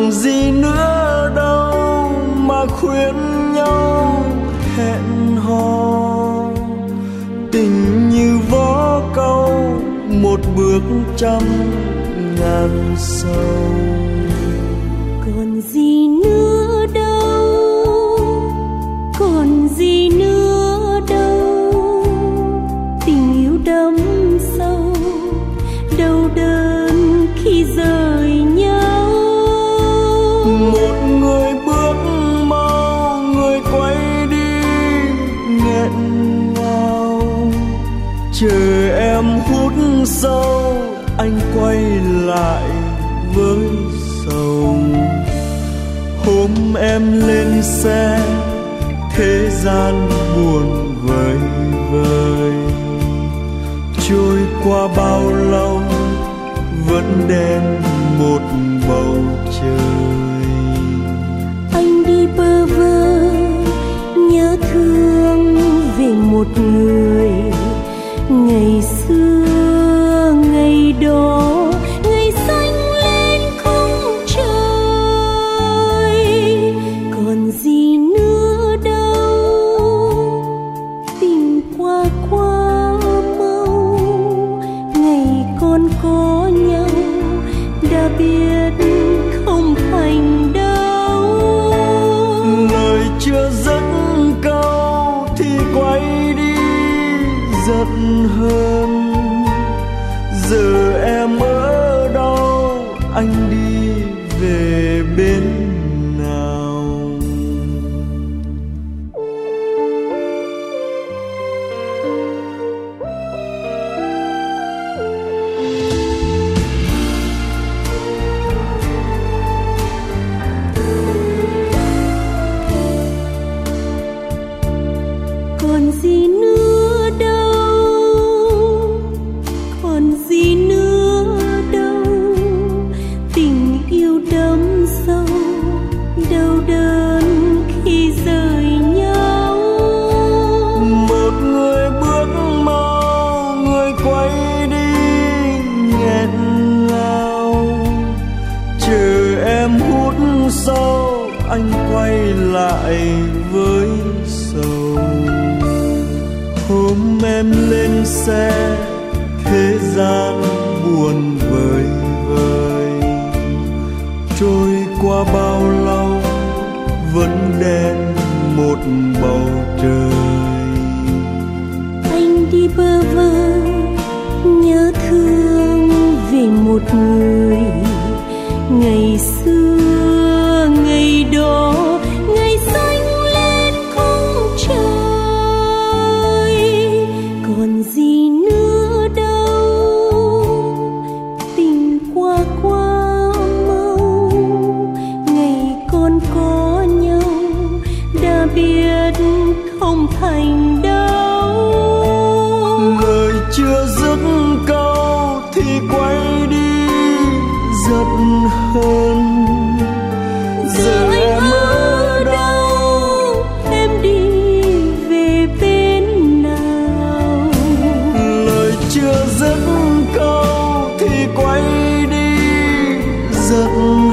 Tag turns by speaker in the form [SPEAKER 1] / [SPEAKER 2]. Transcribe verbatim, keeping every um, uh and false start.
[SPEAKER 1] còn gì nữa đâu mà khuyên nhau hẹn hò. Tình như vó câu, một bước trăm ngàn sâu.
[SPEAKER 2] Còn gì nữa đâu, còn gì nữa đâu, tình yêu đắm sâu, đau đớn khi rời nhau.
[SPEAKER 1] Một người bước mau, người quay đi nghẹn ngào. Chờ em hút sâu, anh quay lại với sầu. Hôm em lên xe, thế gian buồn vơi vơi. Trôi qua bao lâu, vẫn đen một bầu trời.
[SPEAKER 2] Anh đi bơ vơ, nhớ thương về một người. Ngày xưa, ngày đó, ngày xanh lên không trời. Còn gì nữa đâu, tình qua qua mau. Ngày còn có nhau, đã biết không thành đâu.
[SPEAKER 1] Lời chưa dứt câu thì quay đi giận hơn. Giờ em ở đâu, anh đi về bên nào?
[SPEAKER 2] Còn gì nữa đâu, còn gì nữa đâu, tình yêu đắm sâu, đau đớn khi rời nhau.
[SPEAKER 1] Một người bước mau, người quay đi nghẹn ngào. Chờ em hút sâu, anh quay lại với sầu. Hôm em lên xe, thế gian buồn vơi vơi. Trôi qua bao lâu, vẫn đen một bầu trời.
[SPEAKER 2] Anh đi bơ vơ, nhớ thương về một người. Ngày xưa, ngày đó, ngày xanh lên không trời. Còn gì nữa đâu, tình qua qua mau. Ngày còn có nhau, đã biết không thành đâu.
[SPEAKER 1] Lời chưa dứt câu thì quay đi giận hơn. Giờ em ở đâu,
[SPEAKER 2] em đi về bên nào?
[SPEAKER 1] lời chưa dứt câu thì quay đi giận